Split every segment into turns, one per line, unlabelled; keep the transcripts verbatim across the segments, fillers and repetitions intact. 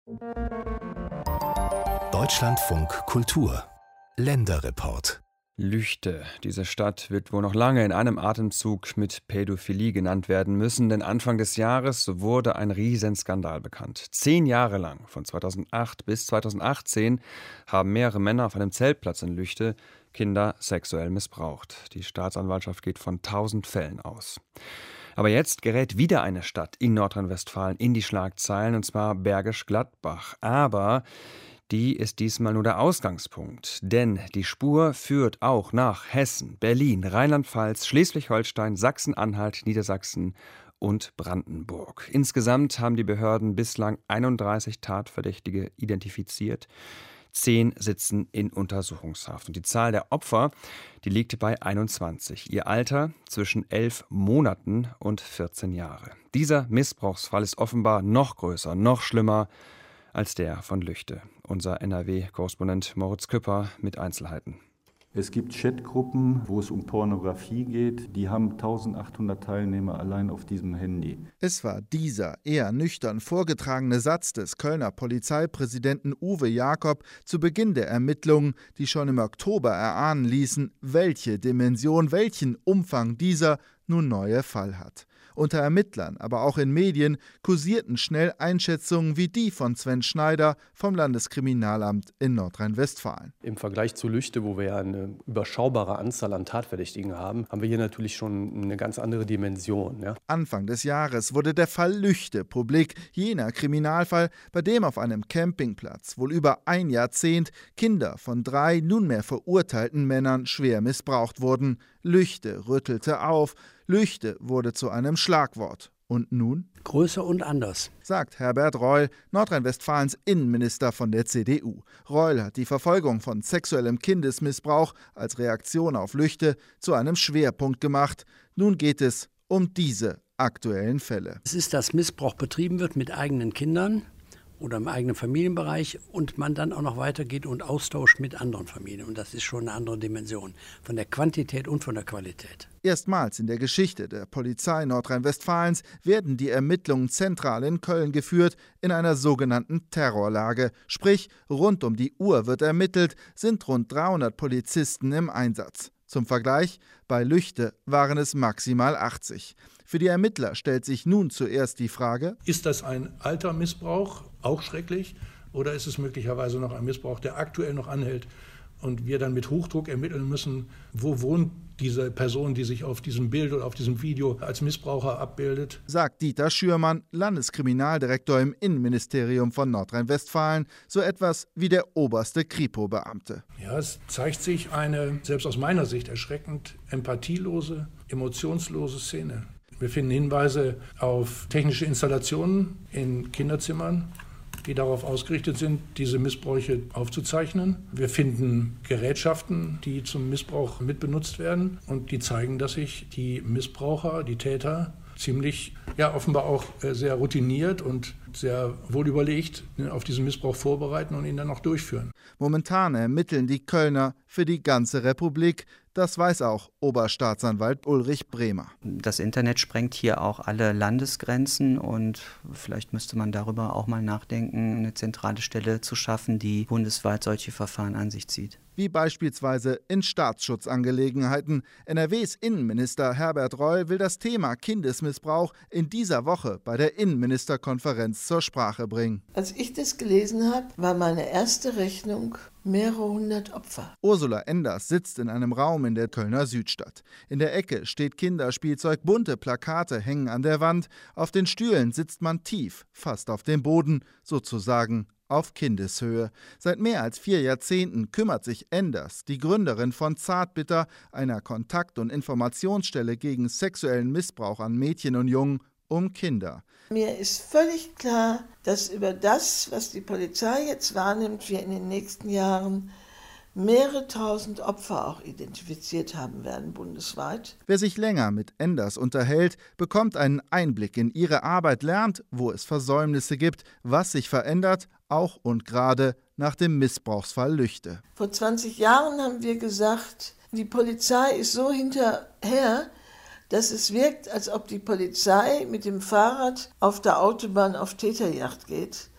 Deutschlandfunk Kultur Länderreport.
Lüchte. Diese Stadt wird wohl noch lange in einem Atemzug mit Pädophilie genannt werden müssen, denn Anfang des Jahres wurde ein Riesenskandal bekannt. Zehn Jahre lang, von zweitausendacht bis zweitausendachtzehn, haben mehrere Männer auf einem Zeltplatz in Lüchte Kinder sexuell missbraucht. Die Staatsanwaltschaft geht von tausend Fällen aus. Aber jetzt gerät wieder eine Stadt in Nordrhein-Westfalen in die Schlagzeilen, und zwar Bergisch Gladbach. Aber die ist diesmal nur der Ausgangspunkt, denn die Spur führt auch nach Hessen, Berlin, Rheinland-Pfalz, Schleswig-Holstein, Sachsen-Anhalt, Niedersachsen und Brandenburg. Insgesamt haben die Behörden bislang einunddreißig Tatverdächtige identifiziert. Zehn sitzen in Untersuchungshaft. Und die Zahl der Opfer, die liegt bei einundzwanzig. Ihr Alter zwischen elf Monaten und vierzehn Jahre. Dieser Missbrauchsfall ist offenbar noch größer, noch schlimmer als der von Lüchte. Unser N R W-Korrespondent Moritz Küpper mit Einzelheiten.
Es gibt Chatgruppen, wo es um Pornografie geht. Die haben eintausendachthundert Teilnehmer allein auf diesem Handy.
Es war dieser eher nüchtern vorgetragene Satz des Kölner Polizeipräsidenten Uwe Jakob zu Beginn der Ermittlungen, die schon im Oktober erahnen ließen, welche Dimension, welchen Umfang dieser nun neue Fall hat. Unter Ermittlern, aber auch in Medien kursierten schnell Einschätzungen wie die von Sven Schneider vom Landeskriminalamt in Nordrhein-Westfalen.
Im Vergleich zu Lüchte, wo wir ja eine überschaubare Anzahl an Tatverdächtigen haben, haben wir hier natürlich schon eine ganz andere Dimension. Ja?
Anfang des Jahres wurde der Fall Lüchte publik, jener Kriminalfall, bei dem auf einem Campingplatz wohl über ein Jahrzehnt Kinder von drei nunmehr verurteilten Männern schwer missbraucht wurden. Lüchte rüttelte auf, Lüchte wurde zu einem Schlagwort. Und nun?
Größer und anders,
sagt Herbert Reul, Nordrhein-Westfalens Innenminister von der C D U. Reul hat die Verfolgung von sexuellem Kindesmissbrauch als Reaktion auf Lüchte zu einem Schwerpunkt gemacht. Nun geht es um diese aktuellen Fälle.
Es ist, dass Missbrauch betrieben wird mit eigenen Kindern oder im eigenen Familienbereich und man dann auch noch weitergeht und austauscht mit anderen Familien. Und das ist schon eine andere Dimension, von der Quantität und von der Qualität.
Erstmals in der Geschichte der Polizei Nordrhein-Westfalens werden die Ermittlungen zentral in Köln geführt, in einer sogenannten Terrorlage. Sprich, rund um die Uhr wird ermittelt, sind rund dreihundert Polizisten im Einsatz. Zum Vergleich, bei Lüchte waren es maximal achtzig. Für die Ermittler stellt sich nun zuerst die Frage:
Ist das ein alter Missbrauch, auch schrecklich, oder ist es möglicherweise noch ein Missbrauch, der aktuell noch anhält und wir dann mit Hochdruck ermitteln müssen, wo wohnt diese Person, die sich auf diesem Bild oder auf diesem Video als Missbraucher abbildet?
Sagt Dieter Schürmann, Landeskriminaldirektor im Innenministerium von Nordrhein-Westfalen, so etwas wie der oberste Kripo-Beamte.
Ja, es zeigt sich eine, selbst aus meiner Sicht erschreckend empathielose, emotionslose Szene. Wir finden Hinweise auf technische Installationen in Kinderzimmern, die darauf ausgerichtet sind, diese Missbräuche aufzuzeichnen. Wir finden Gerätschaften, die zum Missbrauch mitbenutzt werden und die zeigen, dass sich die Missbraucher, die Täter, ziemlich, ja offenbar auch sehr routiniert und sehr wohlüberlegt auf diesen Missbrauch vorbereiten und ihn dann auch durchführen.
Momentan ermitteln die Kölner für die ganze Republik. Das weiß auch Oberstaatsanwalt Ulrich Bremer.
Das Internet sprengt hier auch alle Landesgrenzen und vielleicht müsste man darüber auch mal nachdenken, eine zentrale Stelle zu schaffen, die bundesweit solche Verfahren an sich zieht.
Wie beispielsweise in Staatsschutzangelegenheiten. N R Ws Innenminister Herbert Reul will das Thema Kindesmissbrauch in dieser Woche bei der Innenministerkonferenz zur Sprache bringen.
Als ich das gelesen habe, war meine erste Rechnung mehrere hundert Opfer.
Ursula Enders sitzt in einem Raum in der Kölner Südstadt. In der Ecke steht Kinderspielzeug, bunte Plakate hängen an der Wand. Auf den Stühlen sitzt man tief, fast auf dem Boden, sozusagen auf Kindeshöhe. Seit mehr als vier Jahrzehnten kümmert sich Enders, die Gründerin von Zartbitter, einer Kontakt- und Informationsstelle gegen sexuellen Missbrauch an Mädchen und Jungen, um Kinder.
Mir ist völlig klar, dass über das, was die Polizei jetzt wahrnimmt, wir in den nächsten Jahren mehrere tausend Opfer auch identifiziert haben werden bundesweit.
Wer sich länger mit Enders unterhält, bekommt einen Einblick in ihre Arbeit, lernt, wo es Versäumnisse gibt, was sich verändert, auch und gerade nach dem Missbrauchsfall Lüchte.
Vor zwanzig Jahren haben wir gesagt, die Polizei ist so hinterher, dass es wirkt, als ob die Polizei mit dem Fahrrad auf der Autobahn auf Täterjagd geht.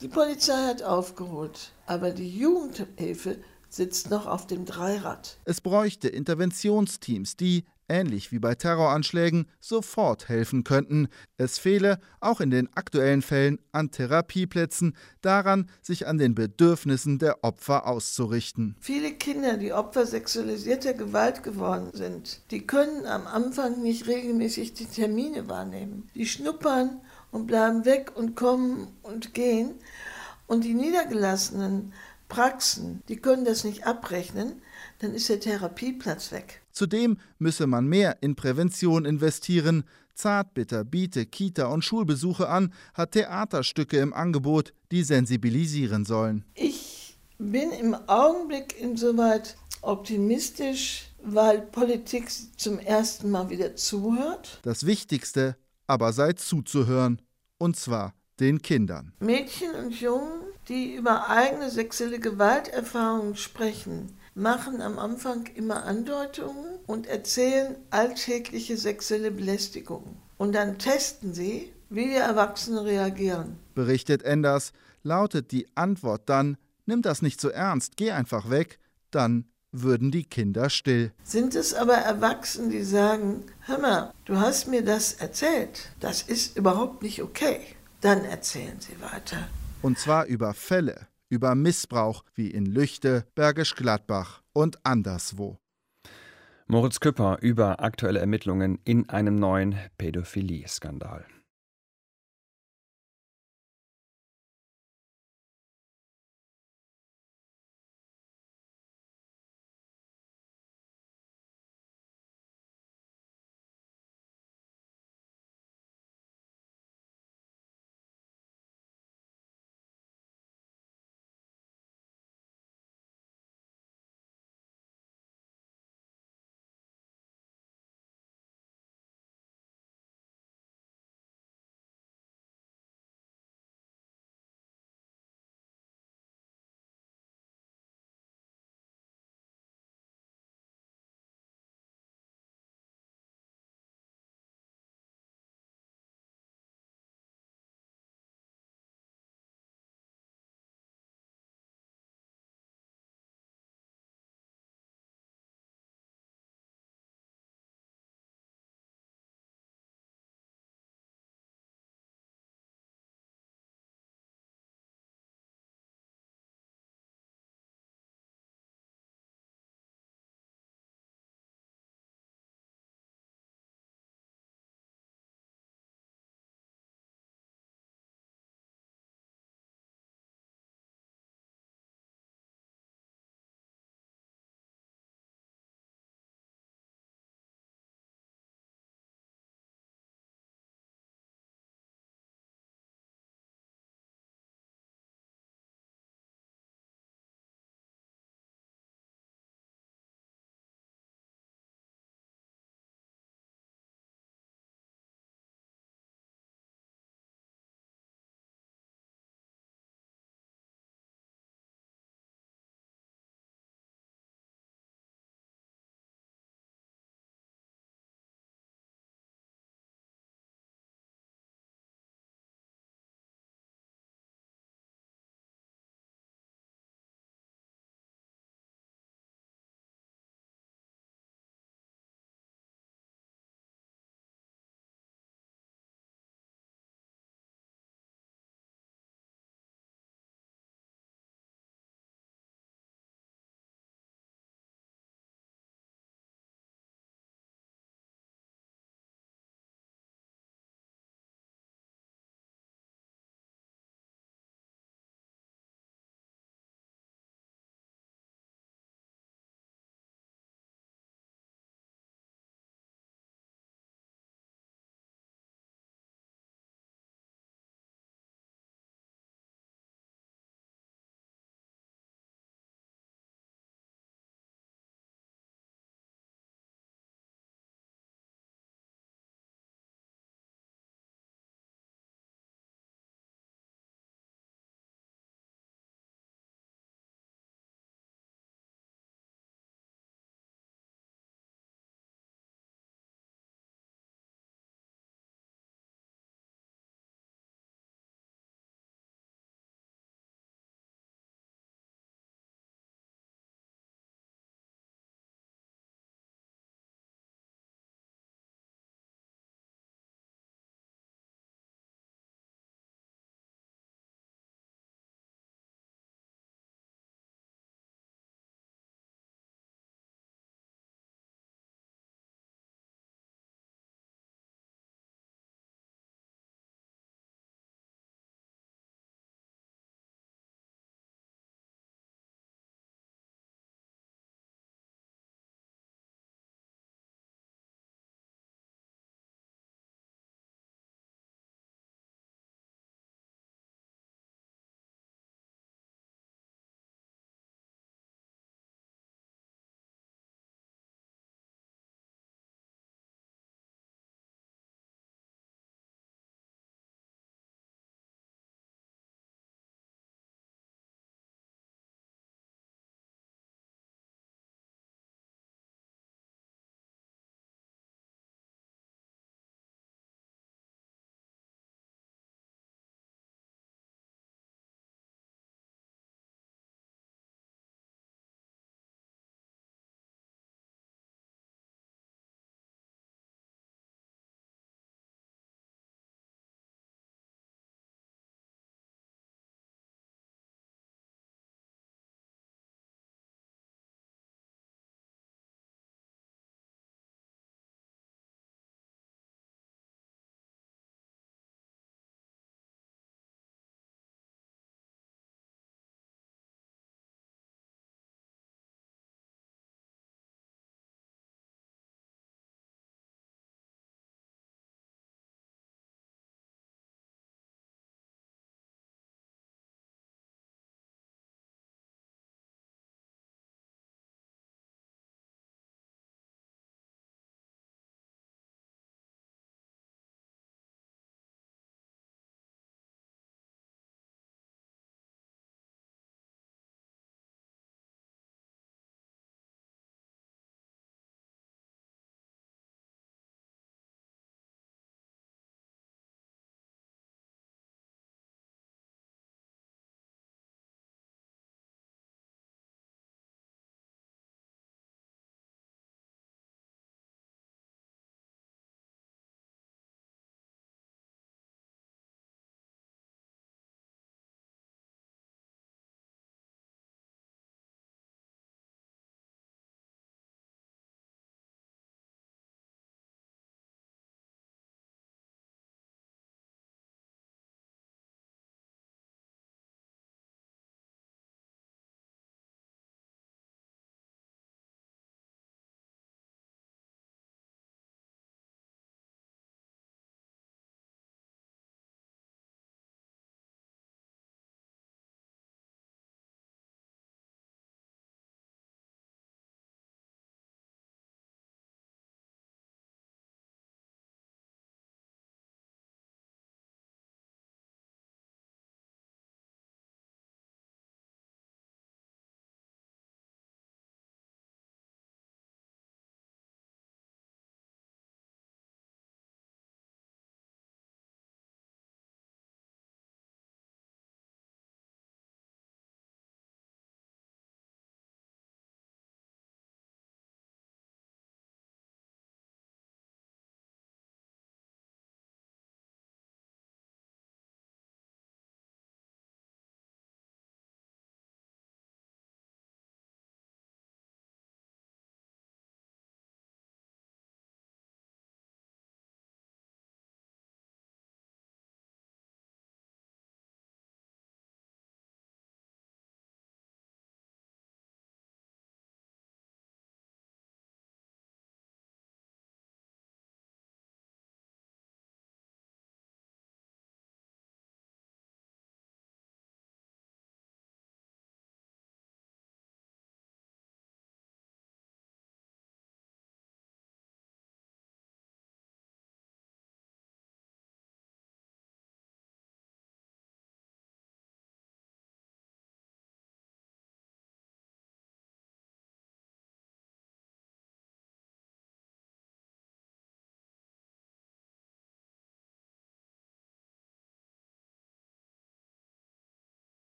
Die Polizei hat aufgeholt, aber die Jugendhilfe sitzt noch auf dem Dreirad.
Es bräuchte Interventionsteams, die, ähnlich wie bei Terroranschlägen, sofort helfen könnten. Es fehle, auch in den aktuellen Fällen, an Therapieplätzen, daran, sich an den Bedürfnissen der Opfer auszurichten.
Viele Kinder, die Opfer sexualisierter Gewalt geworden sind, die können am Anfang nicht regelmäßig die Termine wahrnehmen. Die schnuppern und bleiben weg und kommen und gehen. Und die niedergelassenen Praxen, die können das nicht abrechnen, dann ist der Therapieplatz weg.
Zudem müsse man mehr in Prävention investieren. Zartbitter biete Kita- und Schulbesuche an, hat Theaterstücke im Angebot, die sensibilisieren sollen.
Ich bin im Augenblick insoweit optimistisch, weil Politik zum ersten Mal wieder zuhört.
Das Wichtigste aber sei zuzuhören, und zwar den Kindern.
Mädchen und Jungen, die über eigene sexuelle Gewalterfahrungen sprechen, machen am Anfang immer Andeutungen und erzählen alltägliche sexuelle Belästigungen. Und dann testen sie, wie die Erwachsenen reagieren.
Berichtet Enders, lautet die Antwort dann, nimm das nicht so ernst, geh einfach weg, dann würden die Kinder still.
Sind es aber Erwachsene, die sagen, hör mal, du hast mir das erzählt, das ist überhaupt nicht okay, dann erzählen sie weiter.
Und zwar über Fälle, über Missbrauch wie in Lüchte, Bergisch Gladbach und anderswo.
Moritz Küpper über aktuelle Ermittlungen in einem neuen Pädophilie-Skandal.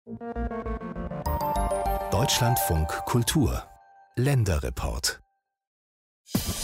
Deutschlandfunk Kultur Länderreport